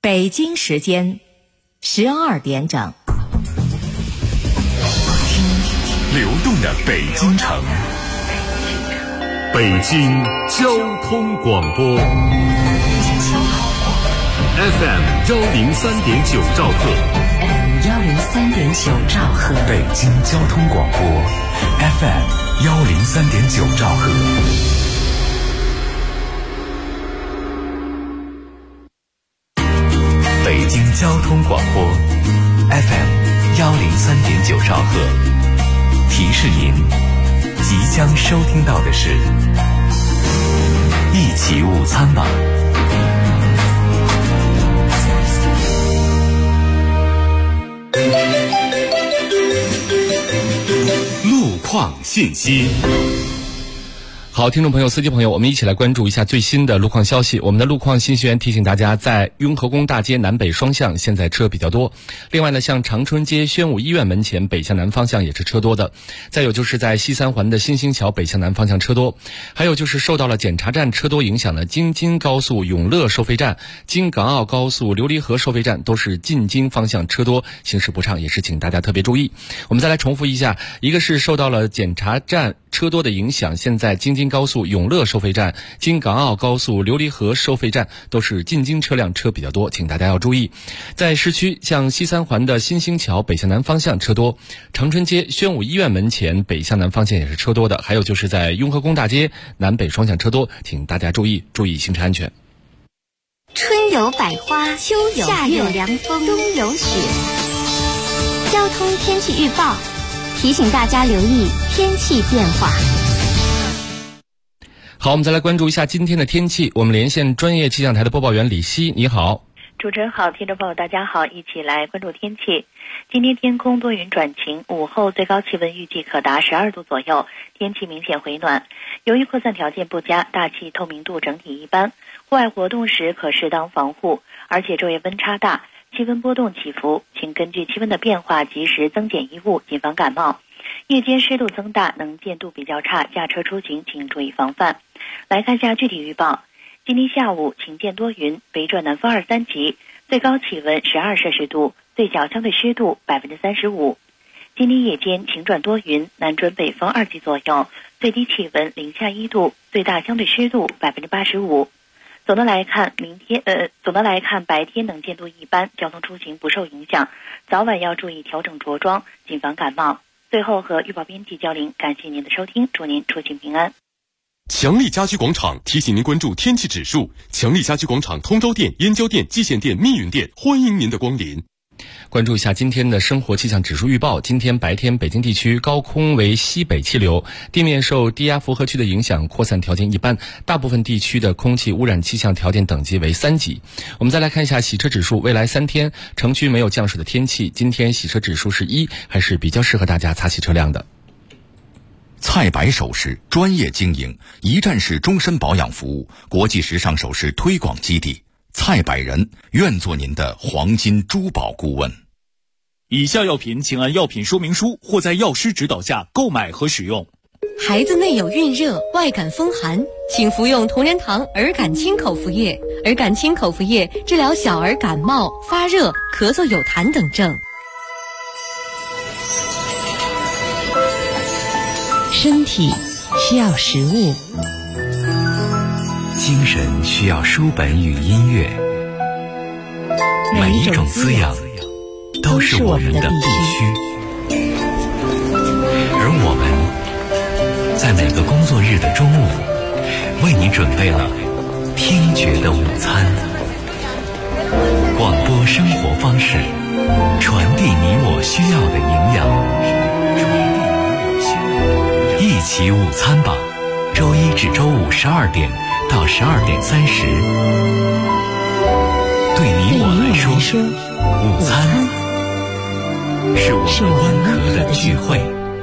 北京时间12点整。 流动的北京城，北京交通广播 FM 103.9兆赫， 103.9兆赫， 北京交通广播 FM 103.9兆赫。北京交通广播 FM 103.9兆赫，提示您即将收听到的是一起午餐吧。路况信息。 好，听众朋友、司机朋友，我们一起来关注一下最新的路况消息。我们的路况信息员提醒大家，在雍和宫大街南北双向现在车比较多。另外呢，像长春街宣武医院门前北向南方向也是车多的。再有就是在西三环的新兴桥北向南方向车多。还有就是受到了检查站车多影响呢，京津高速永乐收费站、京港澳高速琉璃河收费站都是进京方向车多，行驶不畅，也是请大家特别注意。我们再来重复一下，一个是受到了检查站车多的影响，现在京津高速永乐收费站、京港澳高速琉璃河收费站都是进京车辆车比较多，请大家要注意。在市区，像西三环的新兴桥北向南方向车多，长春街宣武医院门前北向南方向也是车多的，还有就是在雍和宫大街南北双向车多，请大家注意行车安全。 春有百花，秋有夏有凉风，冬有雪。交通天气预报提醒大家留意天气变化。 好，我们再来关注一下今天的天气。我们连线专业气象台的播报员李希，你好。 主持人好，听众朋友大家好，一起来关注天气。今天天空多云转晴，午后最高气温预计可达12度左右，天气明显回暖。由于扩散条件不佳，大气透明度整体一般，户外活动时可适当防护，而且昼夜温差大，气温波动起伏，请根据气温的变化及时增减衣物，谨防感冒。夜间湿度增大，能见度比较差，驾车出行请注意防范。来看下具体预报。今天下午晴间多云，北转南风2-3级，最高气温12摄氏度，最小相对湿度35%。今天夜间晴转多云，南转北风2级左右，最低气温零下1度，最大相对湿度85%。总的来看，白天能见度一般，交通出行不受影响，早晚要注意调整着装，谨防感冒。最后和预报编辑交流，感谢您的收听，祝您出行平安。 强力家居广场提醒您关注天气指数。强力家居广场通州店、燕郊店、蓟县店、密云店，欢迎您的光临。 关注一下今天的生活气象指数预报。今天白天北京地区高空为西北气流，地面受低压负荷区的影响，扩散条件一般，大部分地区的空气污染气象条件等级为3级。我们再来看一下洗车指数，未来3天城区没有降水的天气，今天洗车指数是1，还是比较适合大家擦洗车辆的。 蔡白首饰专业经营，一站式终身保养服务，国际时尚首饰推广基地。蔡百人愿做您的黄金珠宝顾问。 以下药品请按药品说明书或在药师指导下购买和使用。 孩子内有孕热、外感风寒，请服用同仁堂儿感清口服液。儿感清口服液治疗小儿感冒、发热、咳嗽有痰等症。 身体需要食物， 精神需要书本与音乐，每一种滋养都是我们的必须。而我们在每个工作日的中午，为你准备了听觉的午餐。广播生活方式，传递你我需要的营养。一起午餐吧，周一至周五12点到12点30。对你我来说，午餐是我们温和的聚会。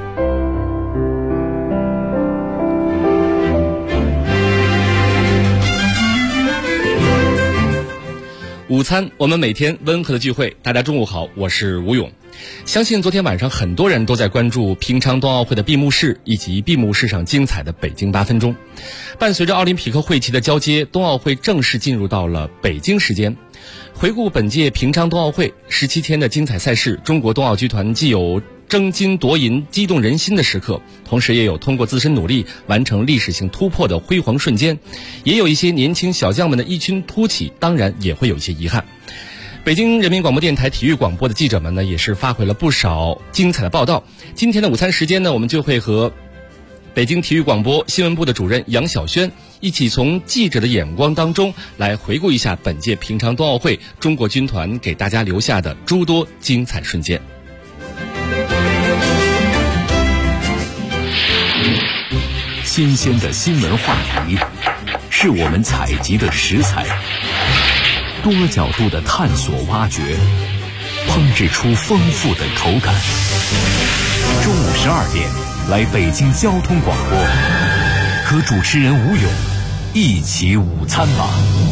午餐，我们每天温和的聚会。大家中午好，我是吴勇。相信昨天晚上很多人都在关注平昌冬奥会的闭幕式以及闭幕式上精彩的北京8分钟。伴随着奥林匹克会旗的交接，冬奥会正式进入到了北京时间。 回顾本届平昌冬奥会17天的精彩赛事，中国冬奥剧团既有争金夺银激动人心的时刻，同时也有通过自身努力完成历史性突破的辉煌瞬间，也有一些年轻小将们的异军突起，当然也会有一些遗憾。北京人民广播电台体育广播的记者们呢，也是发回了不少精彩的报道。今天的午餐时间呢，我们就会和北京体育广播新闻部的主任杨晓轩一起从记者的眼光当中来回顾一下本届平昌冬奥会中国军团给大家留下的诸多精彩瞬间。 新鲜的新闻话题是我们采集的食材，多角度的探索挖掘，烹制出丰富的口感。中午12点，来北京交通广播，和主持人吴勇一起午餐吧。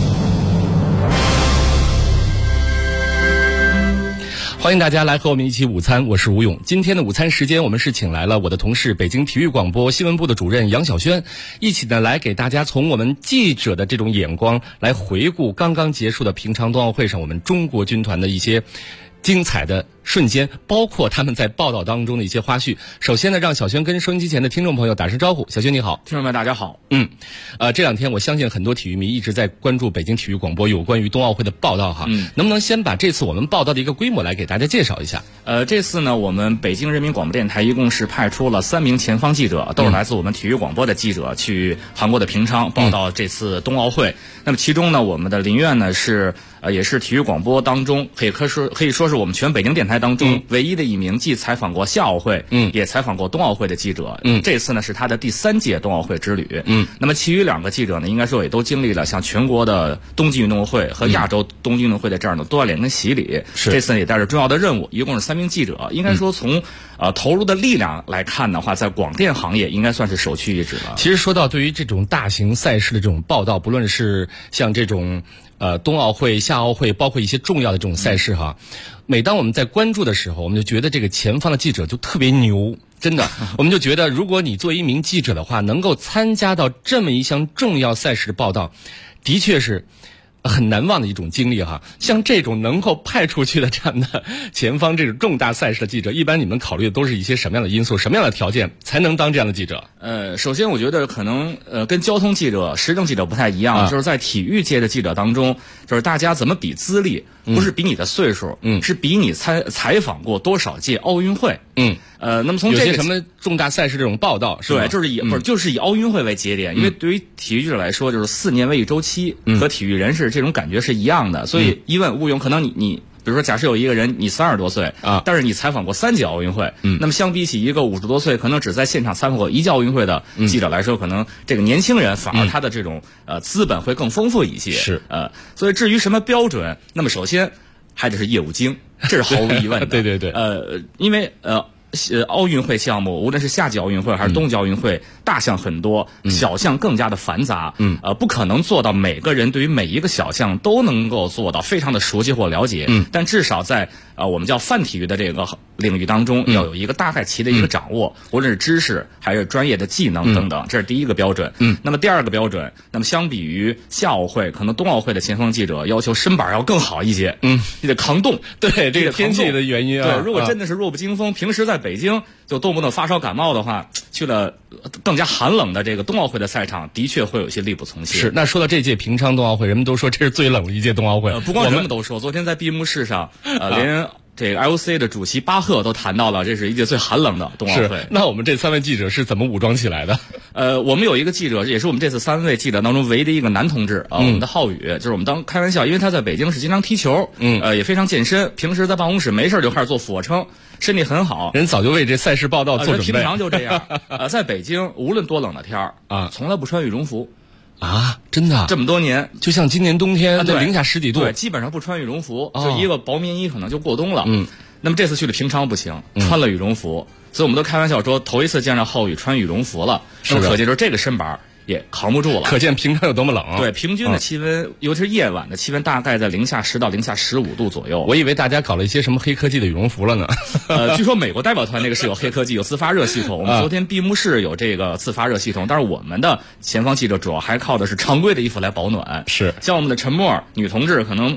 欢迎大家来和我们一起午餐，我是吴勇。今天的午餐时间，我们是请来了我的同事北京体育广播新闻部的主任杨晓轩，一起呢来给大家从我们记者的这种眼光来回顾刚刚结束的平昌冬奥会上我们中国军团的一些精彩的瞬间，包括他们在报道当中的一些花絮。首先呢，让小轩跟收音机前的听众朋友打声招呼。小轩你好。 听众们大家好。 这两天我相信很多体育迷一直在关注北京体育广播有关于冬奥会的报道哈。能不能先把这次我们报道的一个规模来给大家介绍一下？ 这次呢，我们北京人民广播电台一共是派出了3名前方记者，都是来自我们体育广播的记者，去韩国的平昌报道这次冬奥会。那么其中呢，我们的林苑呢是也是体育广播当中可以说是我们全北京电台当中唯一的一名既采访过夏奥会也采访过冬奥会的记者。这次呢是他的第3届冬奥会之旅。那么其余2个记者呢，应该说也都经历了像全国的冬季运动会和亚洲冬季运动会的这样的锻炼跟洗礼。这次也带着重要的任务，一共是3名记者。应该说从投入的力量来看的话，在广电行业应该算是首屈一指了。 其实说到对于这种大型赛事的这种报道，不论是像这种冬奥会、夏奥会，包括一些重要的这种赛事哈，每当我们在关注的时候，我们就觉得这个前方的记者就特别牛，真的，我们就觉得如果你作为一名记者的话，能够参加到这么一项重要赛事的报道，的确是很难忘的一种经历哈。像这种能够派出去的这样的前方这种重大赛事的记者，一般你们考虑的都是一些什么样的因素、什么样的条件才能当这样的记者？ 首先我觉得可能跟交通记者、时政记者不太一样，就是在体育界的记者当中，就是大家怎么比资历，不是比你的岁数，是比你采访过多少届奥运会。那么从这个有些什么重大赛事这种报道，是吧？ 对，就是以奥运会为节点，因为对于体育记者来说，就是4年为一周期，和体育人士这种感觉是一样的。所以一问吴勇，可能你比如说假设有一个人你30多岁但是你采访过3届奥运会，那么相比起一个50多岁可能只在现场采访过1届奥运会的记者来说，可能这个年轻人反而他的这种资本会更丰富一些。 是所以至于什么标准，那么首先还得是业务精，这是毫无疑问的。 对， 因为奥运会项目，无论是夏季奥运会还是冬季奥运会，大项很多，小项更加的繁杂。不可能做到每个人对于每一个小项都能够做到非常的熟悉或了解。但至少在我们叫泛体育的这个领域当中，要有一个大概齐的一个掌握，无论是知识还是专业的技能等等，这是第一个标准。那么第二个标准，那么相比于夏奥会，可能冬奥会的前锋记者要求身板要更好一些。你得扛冻。 对，这个天气的原因对，如果真的是弱不禁风，平时在北京就动不动发烧感冒的话，去了更加寒冷的这个冬奥会的赛场，的确会有些力不从心。 是，那说到这届平昌冬奥会，人们都说这是最冷的一届冬奥会。 不光人们都说，昨天在闭幕式上，连这个 IOC 的主席巴赫都谈到了，这是一届最寒冷的冬奥会。 是，那我们这3位记者是怎么武装起来的？ 我们有一个记者，也是我们这次3位记者当中唯一的一个男同志我们的浩宇，就是我们当开玩笑，因为他在北京是经常踢球，也非常健身，平时在办公室没事就开始做俯卧撑，身体很好。 人早就为这赛事报道做准备。 平常就这样。在北京无论多冷的天儿从来不穿羽绒服。 真的这么多年， 就像今年冬天在零下10几度， 对，基本上不穿羽绒服，就一个薄棉衣可能就过冬了。那么这次去了平昌不行，穿了羽绒服，所以我们都开玩笑说，头一次见着浩宇穿羽绒服了，那么可见就是这个身板也扛不住了， 可见平昌有多么冷啊！ 对，平均的气温，尤其是夜晚的气温，大概在零下10到零下15度左右。 我以为大家搞了一些什么黑科技的羽绒服了呢。 据说美国代表团那个是有黑科技，有自发热系统。我们昨天闭幕式有这个自发热系统，但是我们的前方记者主要还靠的是常规的衣服来保暖。 是， 像我们的陈默女同志可能。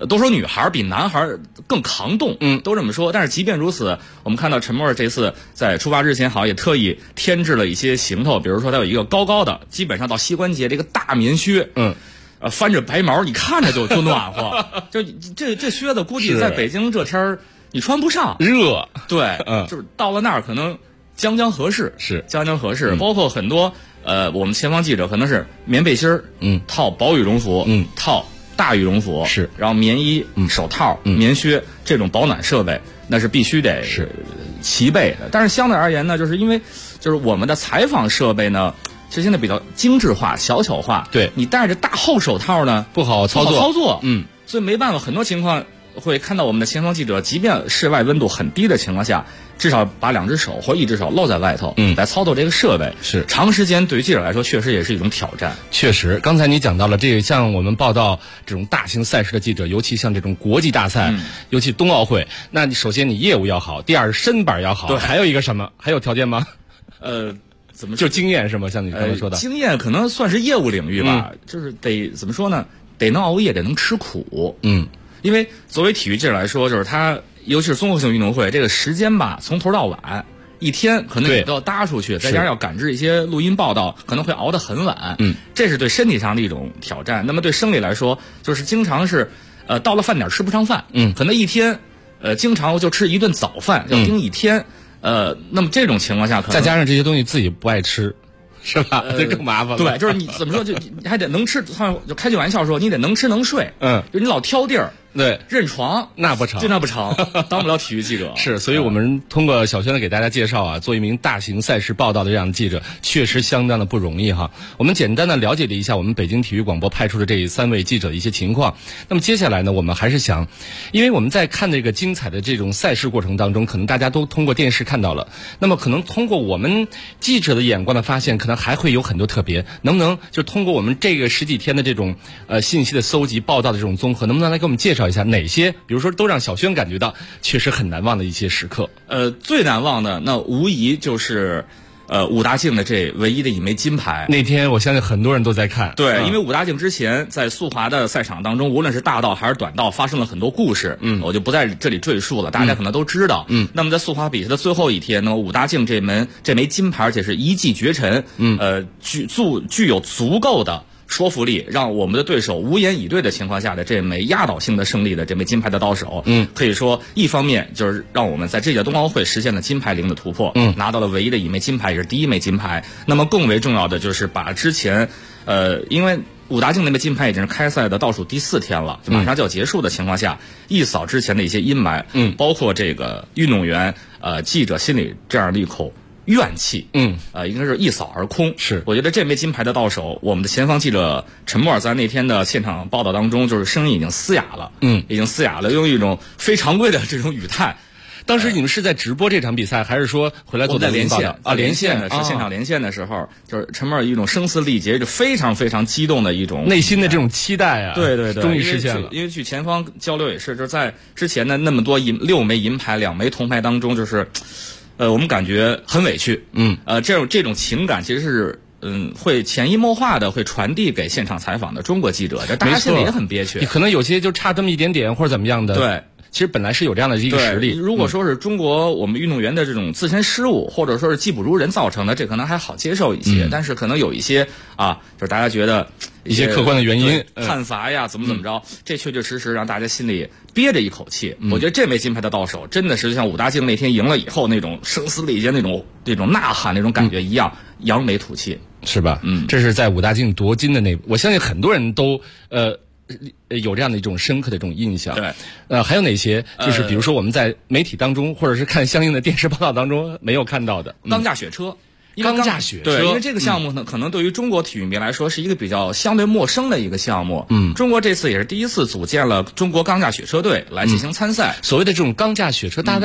都说女孩比男孩更抗冻，都这么说。但是即便如此，我们看到陈默这次在出发之前，好像也特意添置了一些行头，比如说他有一个高高的，基本上到膝关节这个大棉靴，翻着白毛，你看着就暖和。就这靴子，估计在北京这天儿你穿不上， 热。 对，就是到了那儿可能将合适，将合适。包括很多我们前方记者可能是棉背心儿，套薄羽绒服，套大羽绒服，然后棉衣、手套、棉靴这种保暖设备，那是必须得齐备的。但是相对而言呢，就是因为就是我们的采访设备呢，其实现在比较精致化、小巧化， 对， 你戴着大厚手套呢不好操作， 所以没办法，很多情况会看到我们的前方记者，即便室外温度很低的情况下，至少把2只手或1只手露在外头，来操作这个设备。 是长时间对于记者来说，确实也是一种挑战。 确实，刚才你讲到了这个，像我们报道这种大型赛事的记者，尤其像这种国际大赛，尤其冬奥会，那你首先你业务要好，第二身板要好， 对， 还有一个什么？还有条件吗？ 怎么就经验是吗？像你刚才说的， 经验可能算是业务领域吧，就是得怎么说呢？得能熬夜，得能吃苦。因为作为体育记者来说，就是他尤其是综合性运动会，这个时间吧，从头到晚一天可能你都要搭出去，再加上要赶制一些录音报道，可能会熬得很晚。这是对身体上的一种挑战。那么对生理来说，就是经常是到了饭点吃不上饭，可能一天经常就吃一顿早饭，要盯一天。那么这种情况下，可能再加上这些东西自己不爱吃。是吧？这更麻烦了。 对，就是你怎么说，就你还得能吃，就开句玩笑说，你得能吃能睡。就你老挑地儿， 对， 认床， 那不成， 那不成，当不了体育记者。 是，所以我们通过小轩呢给大家介绍啊，做一名大型赛事报道的这样的记者，确实相当的不容易哈。我们简单的了解了一下我们北京体育广播派出的这3位记者的一些情况。那么接下来呢，我们还是想，因为我们在看这个精彩的这种赛事过程当中，可能大家都通过电视看到了，那么可能通过我们记者的眼光的发现，可能还会有很多特别。能不能就通过我们这个10几天的这种信息的搜集、报道的这种综合，能不能来给我们介绍一下哪些，比如说都让小轩感觉到确实很难忘的一些时刻？ 最难忘的那无疑就是武大靖的这唯一的一枚金牌。 那天我相信很多人都在看。 对，因为武大靖之前在速滑的赛场当中，无论是大道还是短道，发生了很多故事。我就不在这里赘述了，大家可能都知道。那么在速滑比赛的最后一天呢，武大靖这枚金牌，而且是一骑绝尘，具有足够的说服力，让我们的对手无言以对的情况下的这枚压倒性的胜利的这枚金牌的到手，可以说一方面就是让我们在这届冬奥会实现了金牌0的突破，拿到了唯一的一枚金牌，也是第1枚金牌。那么更为重要的就是把之前，因为武大靖那枚金牌已经是开赛的倒数第4天了，就马上就要结束的情况下，一扫之前的一些阴霾，包括这个运动员、记者心里这样的一口怨气，应该是一扫而空。 是， 我觉得这枚金牌的到手，我们的前方记者陈默在那天的现场报道当中，就是声音已经嘶哑了，已经嘶哑了，用一种非常规的这种语态。 当时你们是在直播这场比赛，还是说回来做的连线啊？连线的是现场连线的时候，就是陈默一种声嘶力竭，就非常非常激动的一种内心的这种期待啊！ 对， 终于实现了。 因为去前方交流也是，就是在之前的那么多6枚银牌、2枚铜牌当中，就是我们感觉很委屈。这种情感其实是会潜移默化的会传递给现场采访的中国记者，大家心里也很憋屈。 可能有些就差这么一点点或者怎么样的。 对。 其实本来是有这样的一个实力。 如果说是中国我们运动员的这种自身失误，或者说是技不如人造成的，这可能还好接受一些。但是可能有一些就是大家觉得一些客观的原因， 判罚呀，怎么着，这确确实实让大家心里憋着一口气。我觉得这枚金牌的到手，真的是像武大靖那天赢了以后那种声嘶力竭、那种呐喊、那种感觉一样，扬眉吐气， 是吧？这是在武大靖夺金的我相信很多人都有这样的一种深刻的这种印象。 对， 还有哪些？就是比如说我们在媒体当中，或者是看相应的电视报道当中没有看到的钢架雪车。 钢架雪车， 对，因为这个项目呢，可能对于中国体育迷来说是一个比较相对陌生的一个项目。中国这次也是第一次组建了中国钢架雪车队来进行参赛。 所谓的这种钢架雪车，大概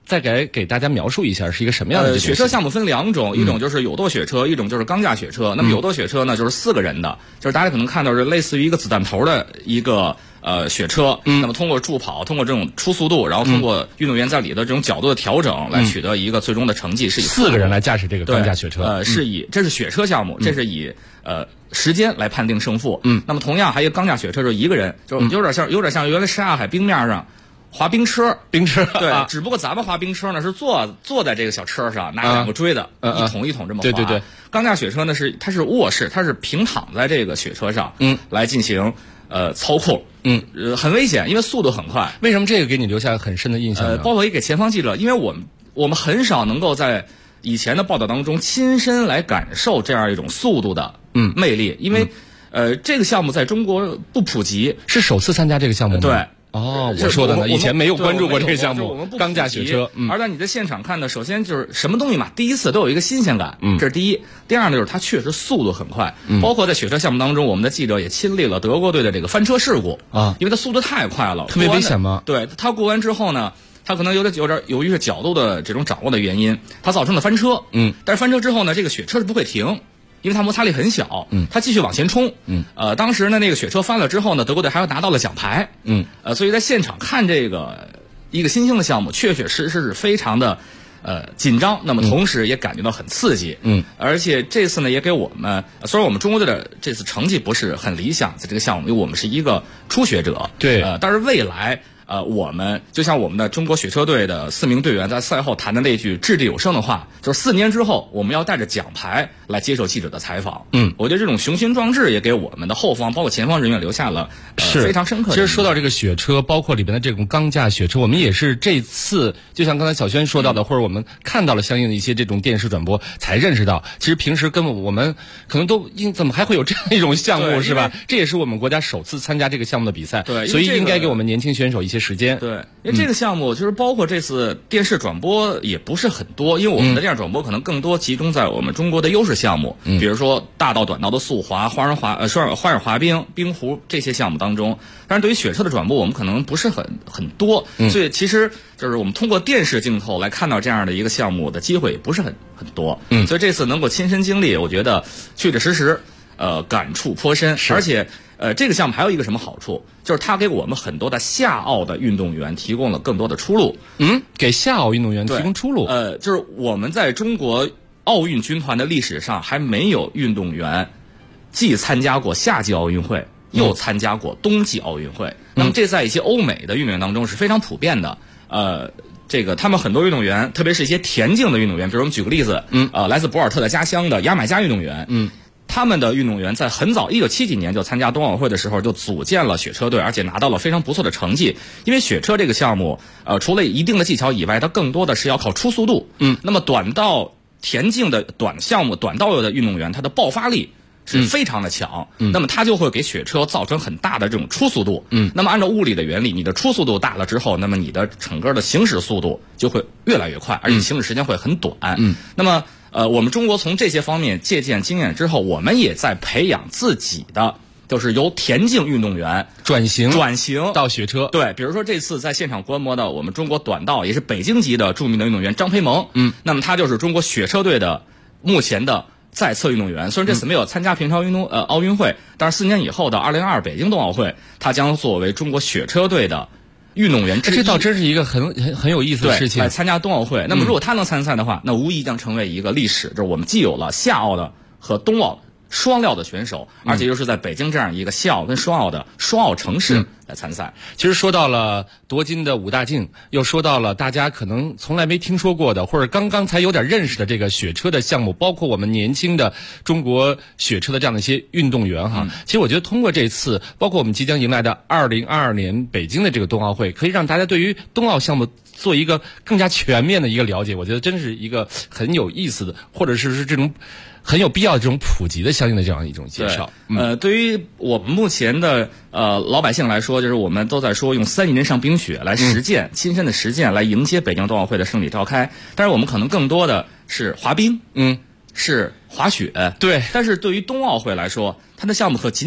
再给大家描述一下是一个什么样的雪车项目分2种，一种就是有舵雪车，一种就是钢架雪车。那么有舵雪车呢，就是4个人的，就是大家可能看到是类似于一个子弹头的一个雪车。那么通过助跑，通过这种初速度，然后通过运动员在里的这种角度的调整，来取得一个最终的成绩，是以 4个人来驾驶这个钢架雪车。 这是雪车项目，这是以时间来判定胜负。那么同样还有钢架雪车，就是1个人，就有点像原来沙海冰面上滑冰车，对，只不过咱们滑冰车呢是坐在这个小车上，拿2个锥子一桶一桶这么滑。 对。 钢架雪车呢它是卧式，它是平躺在这个雪车上，来进行操控，很危险，因为速度很快。 为什么这个给你留下很深的印象呢？ 包括也给前方记者，因为我们很少能够在以前的报道当中亲身来感受这样一种速度的魅力，因为这个项目在中国不普及， 是首次参加这个项目吗？ 对。 我说的呢，以前没有关注过这个项目，钢架雪车。 而在你在现场看的，首先就是什么东西嘛，第一次都有一个新鲜感，这是第一。第二呢，就是它确实速度很快，包括在雪车项目当中，我们的记者也亲历了德国队的这个翻车事故啊，因为它速度太快了， 特别危险吗？ 对，它过完之后呢，它可能有点由于是角度的这种掌握的原因，它造成了翻车。但是翻车之后呢，这个雪车是不会停。因为它摩擦力很小，它继续往前冲，当时呢那个雪车翻了之后呢，德国队还拿到了奖牌，所以在现场看这个一个新兴的项目，确确实实是非常的紧张，那么同时也感觉到很刺激，而且这次呢也给我们，虽然我们中国队的这次成绩不是很理想，在这个项目，因为我们是一个初学者， 对， 但是未来。我们就像我们的中国雪车队的4名队员在赛后谈的那句掷地有声的话，就是4年之后我们要带着奖牌来接受记者的采访。我觉得这种雄心壮志也给我们的后方包括前方人员留下了非常深刻的。 其实说到这个雪车，包括里边的这种钢架雪车，我们也是这次就像刚才小轩说到的，或者我们看到了相应的一些这种电视转播，才认识到，其实平时根本我们可能都怎么还会有这样一种项目是吧？这也是我们国家首次参加这个项目的比赛， 对， 所以应该给我们年轻选手一些时间。 对，因为这个项目就是包括这次电视转播也不是很多，因为我们的电视转播可能更多集中在我们中国的优势项目，比如说大道、短道的速滑、花样滑冰、冰壶这些项目当中。但是对于雪车的转播，我们可能不是很多，所以其实就是我们通过电视镜头来看到这样的一个项目的机会也不是很多。所以这次能够亲身经历，我觉得确确实实感触颇深，而且。这个项目还有一个什么好处，就是它给我们很多的夏奥的运动员提供了更多的出路。 给夏奥运动员提供出路。 就是我们在中国奥运军团的历史上还没有运动员既参加过夏季奥运会，又参加过冬季奥运会。那么这在一些欧美的运动员当中是非常普遍的。这个他们很多运动员，特别是一些田径的运动员，比如我们举个例子，来自博尔特的家乡的牙买加运动员，他们的运动员在很早1970几年就参加冬奥会的时候就组建了雪车队，而且拿到了非常不错的成绩。因为雪车这个项目，除了一定的技巧以外，它更多的是要靠初速度。那么短道田径的短项目、短道的运动员，他的爆发力是非常的强。那么它就会给雪车造成很大的这种初速度。那么按照物理的原理，你的初速度大了之后，那么你的整个的行驶速度就会越来越快，而且行驶时间会很短。那么我们中国从这些方面借鉴经验之后，我们也在培养自己的，就是由田径运动员转型到雪车。 对，比如说这次在现场观摩的我们中国短道也是北京籍的著名的运动员张培萌，那么他就是中国雪车队的目前的在册运动员。虽然这次没有参加平昌奥运会，但是4年以后的2022北京冬奥会，他将作为中国雪车队的运动员之一。 这倒真是一个很有意思的事情。 来参加冬奥会，那么如果他能参赛的话，那无疑将成为一个历史，就是我们既有了夏奥的和冬奥双料的选手，而且又是在北京这样一个夏奥跟双奥的双奥城市来参赛。 其实说到了夺金的武大靖，又说到了大家可能从来没听说过的，或者刚刚才有点认识的这个雪车的项目，包括我们年轻的中国雪车的这样的一些运动员哈。其实我觉得通过这次，包括我们即将迎来的2022年北京的这个冬奥会，可以让大家对于冬奥项目做一个更加全面的一个了解。我觉得真是一个很有意思的，或者是这种很有必要的这种普及的相应的这样一种介绍。 对于我们目前的老百姓来说，就是我们都在说用3亿人上冰雪来实践，亲身的实践来迎接北京冬奥会的胜利召开。但是我们可能更多的是滑冰，是滑雪， 对。 但是对于冬奥会来说，它的项目可仅仅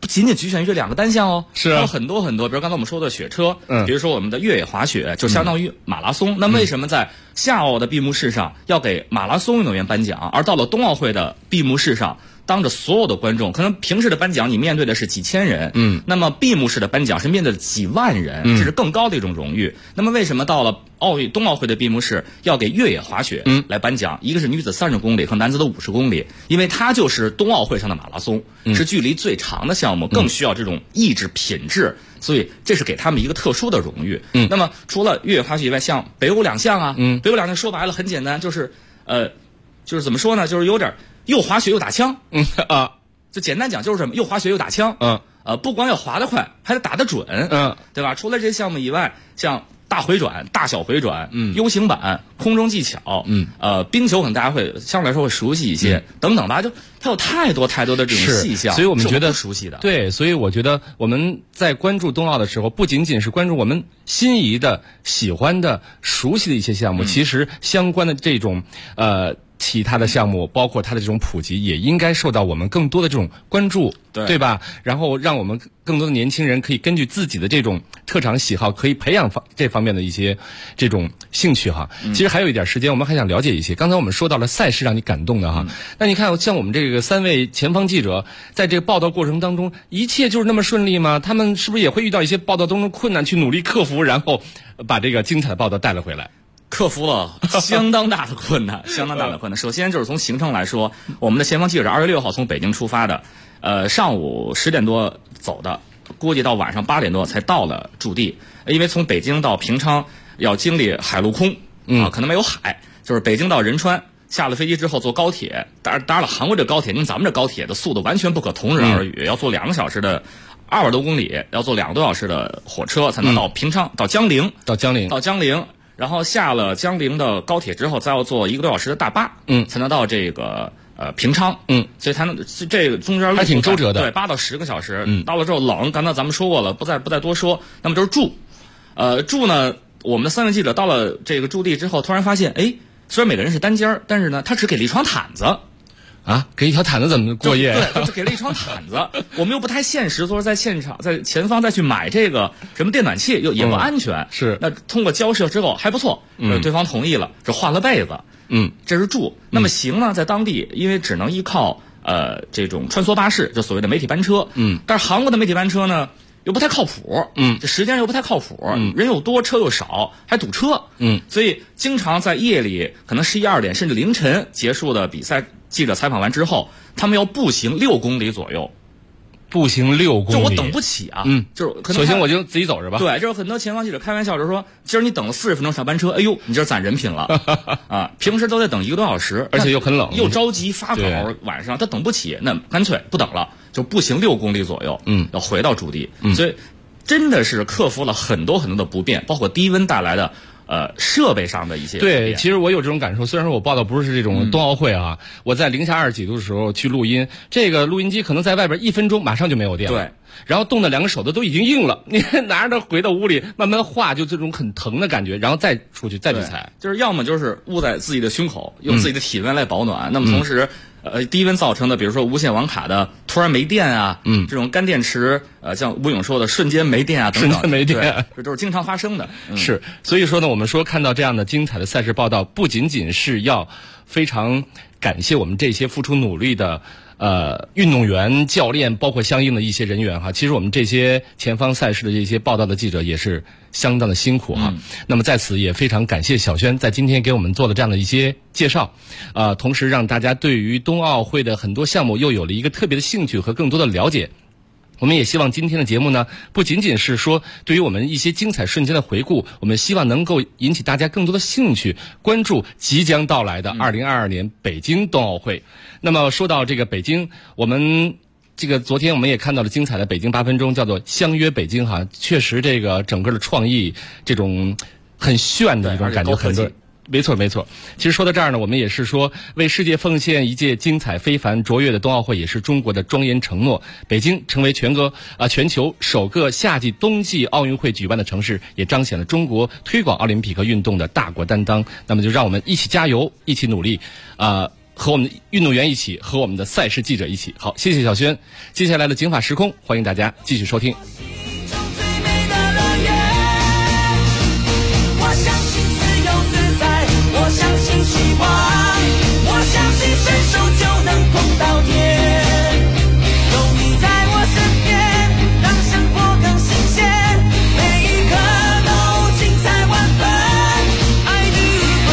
不仅仅局限于这2个单项哦， 是还有很多很多，比如刚才我们说的雪车，比如说我们的越野滑雪，就相当于马拉松。那为什么在夏奥的闭幕式上要给马拉松运动员颁奖，而到了冬奥会的闭幕式上，当着所有的观众，可能平时的颁奖你面对的是几千人，那么闭幕式的颁奖是面对几万人，这是更高的一种荣誉。那么为什么到了冬奥会的闭幕式要给越野滑雪来颁奖？一个是女子30公里和男子的50公里，因为它就是冬奥会上的马拉松，是距离最长的项目，更需要这种意志品质，所以这是给他们一个特殊的荣誉。那么除了越野滑雪以外，像北欧2项啊，北欧2项说白了很简单，就是怎么说呢？就是有点又滑雪又打枪，就简单讲就是什么，又滑雪又打枪，不光要滑得快，还得打得准，对吧？除了这些项目以外，像大回转、大小回转、U 型板、空中技巧，冰球可能大家会相对来说会熟悉一些，等等吧，就它有太多太多的这种细项， 所以我们觉得熟悉的。 对，所以我觉得我们在关注冬奥的时候，不仅仅是关注我们心仪的、喜欢的、熟悉的一些项目，其实相关的这种其他的项目，包括它的这种普及，也应该受到我们更多的这种关注，对吧？然后让我们更多的年轻人可以根据自己的这种特长喜好，可以培养这方面的一些这种兴趣哈。其实还有一点时间，我们还想了解一些。刚才我们说到了赛事让你感动的哈，那你看像我们这个3位前方记者，在这个报道过程当中，一切就是那么顺利吗？他们是不是也会遇到一些报道当中的困难，去努力克服，然后把这个精彩的报道带了回来？ 克服了相当大的困难，相当大的困难。首先就是从行程来说，我们的前方记者2月6号从北京出发的，上午10点多走的，估计到晚上8点多才到了驻地。因为从北京到平昌要经历海陆空，可能没有海，就是北京到仁川，下了飞机之后坐高铁。当然了，韩国这高铁跟咱们这高铁的速度完全不可同日而语，要坐2个小时的200多公里，要坐2个多小时的火车才能到平昌，到江陵。然后下了江陵的高铁之后，再要坐1个多小时的大巴，才能到这个平昌，所以才能这个中间还挺周折的， 对，8到10个小时。到了之后冷，刚才咱们说过了，不再多说。那么就是住，住呢，我们的3位记者到了这个驻地之后，突然发现，虽然每个人是单间，但是呢，他只给了一床毯子。 啊，给一条毯子怎么过夜？ 对，就给了一床毯子。我们又不太现实，说在现场在前方再去买这个什么电暖气，也不安全。 是， 那通过交涉之后还不错，对方同意了，就换了被子。这是住。那么行呢，在当地因为只能依靠这种穿梭巴士，就所谓的媒体班车。但是韩国的媒体班车呢又不太靠谱。这时间又不太靠谱，人又多，车又少，还堵车。所以经常在夜里可能11、12点甚至凌晨结束的比赛。记者采访完之后，他们要步行6公里左右， 步行6公里， 就我等不起啊，就是可能索性我就自己走着吧。 对，就是很多前方记者开玩笑就说，今儿你等了40分钟上班车，哎呦，你这攒人品了啊！平时都得等1个多小时， 而且又很冷， 又着急发稿，晚上他等不起，那干脆不等了，就步行6公里左右，要回到驻地。所以真的是克服了很多很多的不便，包括低温带来的。设备上的一些对，其实我有这种感受。虽然说我报道不是这种冬奥会啊，我在零下20几度的时候去录音，这个录音机可能在外边1分钟马上就没有电了。对，然后冻得2个手都已经硬了，你拿着回到屋里慢慢化，就这种很疼的感觉，然后再出去再比赛， 就是要么就是捂在自己的胸口，用自己的体温来保暖。那么同时。低温造成的，比如说无线网卡的突然没电啊，这种干电池，像吴勇说的瞬间没电啊等等， 瞬间没电， 这都是经常发生的。 是，所以说呢，我们说看到这样的精彩的赛事报道，不仅仅是要非常感谢我们这些付出努力的运动员、教练，包括相应的一些人员哈。其实我们这些前方赛事的这些报道的记者也是相当的辛苦哈。那么在此也非常感谢小轩在今天给我们做了这样的一些介绍，同时让大家对于冬奥会的很多项目又有了一个特别的兴趣和更多的了解。我们也希望今天的节目呢，不仅仅是说对于我们一些精彩瞬间的回顾，我们希望能够引起大家更多的兴趣，关注即将到来的2022年北京冬奥会。那么说到这个北京，我们这个昨天我们也看到了精彩的北京8分钟，叫做相约北京哈，确实这个整个的创意，这种很炫的一种感觉，很多。没错没错，其实说到这儿呢，我们也是说为世界奉献一届精彩非凡卓越的冬奥会，也是中国的庄严承诺。北京成为全球首个夏季冬季奥运会举办的城市，也彰显了中国推广奥林匹克运动的大国担当。那么就让我们一起加油，一起努力， 和我们的运动员一起，和我们的赛事记者一起。好，谢谢小轩。接下来的警法时空，欢迎大家继续收听。 我相信自由自在，我相信希望，我相信伸手就能碰到天。有你在我身边，让生活更新鲜，每一刻都精彩万分。I do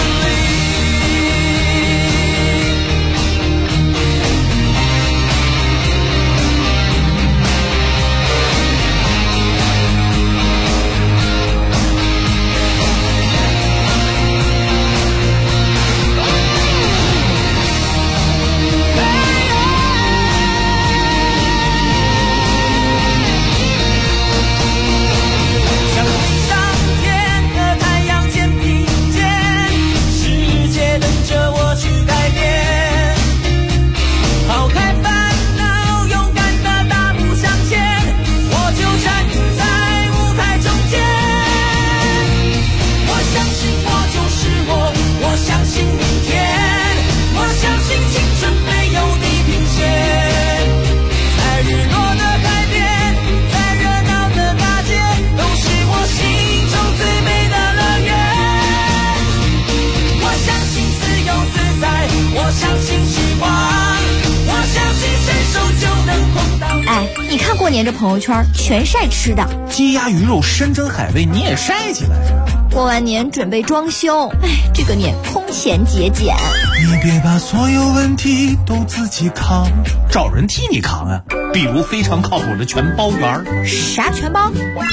你看过年这朋友圈全晒吃的， 鸡鸭鱼肉山珍海味你也晒起来呀。 过完年准备装修，这个年空前节俭。 你别把所有问题都自己扛，找人替你扛啊。比如非常靠谱的全包园。 啥全包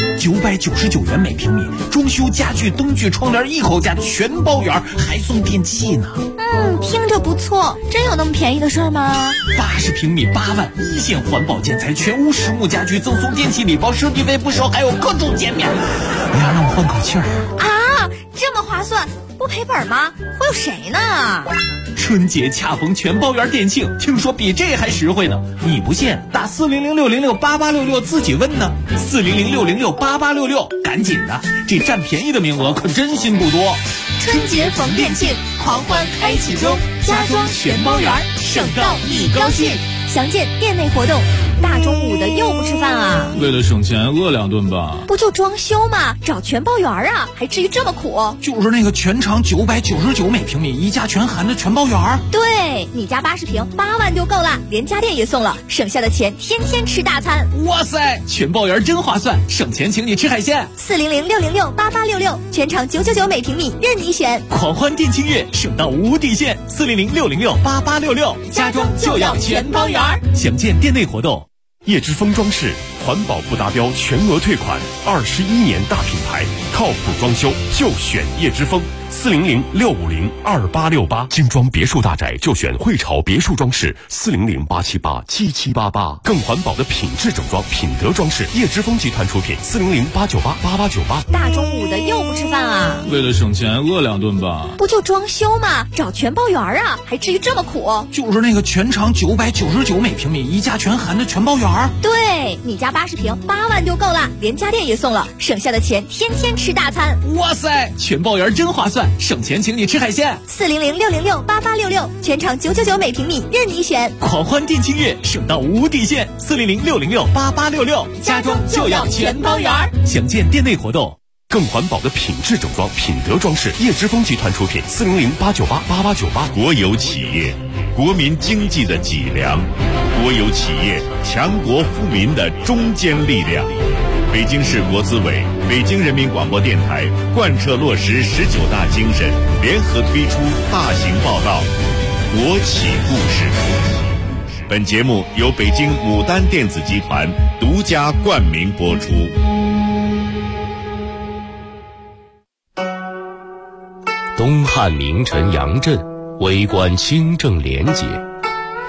？999元每平米，装修家具灯具窗帘一口价全包园，还送电器呢。 听着不错，真有那么便宜的事儿吗 ？80平米8万，一线环保建材，全屋实木家具赠送电器礼包，设计费不收，还有各种减免。哎呀，让我换口气儿啊！这么划算，不赔本吗？忽悠谁呢？ 春节恰逢全包园店庆，听说比这还实惠呢。你不信，打400-606-8866自己问呢。400-606-8866，赶紧的，这占便宜的名额可真心不多。 春节逢店庆，狂欢开启中，家装全包园，省到你高兴。详见店内活动。大中午的又不吃饭啊？ 为了省钱饿2顿吧。 不就装修吗？找全包园啊，还至于这么苦？ 就是那个全长999每平米，一家全含的全包园。 对，你家80平8万就够了，连家电也送了，省下的钱天天吃大餐。 哇塞，全包园真划算，省钱请你吃海鲜。 400-606-8866，全长999每平米，任你选。 狂欢店庆月，省到无底线。400-606-8866，家装就要全包园。详见店内活动。 叶之峰装饰，环保不达标全额退款，21年大品牌，靠谱装修就选叶之峰。400-650-2868，精装别墅大宅就选汇潮别墅装饰。400-878-7788，更环保的品质整装，品德装饰，叶之峰集团出品。400-898-8898。 大中午的又不吃饭啊？ 为了省钱饿2顿吧。 不就装修吗？找全包园啊，还至于这么苦？ 就是那个全长999每平米，一家全含的全包园。 对，你家80平8万就够了，连家电也送了，省下的钱天天吃大餐。 哇塞，全包园真划算，省钱请你吃海鲜。 400-606-8866，全长999每平米，任你选。 狂欢店庆月，省到无底线。400-606-8866，家装就要全包园。详见店内活动。 更环保的品质整装，品德装饰，叶之峰集团出品。400-898-8898。 国有企业，国民经济的脊梁；国有企业，强国富民的中坚力量。北京市国资委、北京人民广播电台贯彻落实19大精神，联合推出大型报道《国企故事》。本节目由北京牡丹电子集团独家冠名播出。 东汉名臣杨震，为官清正廉洁，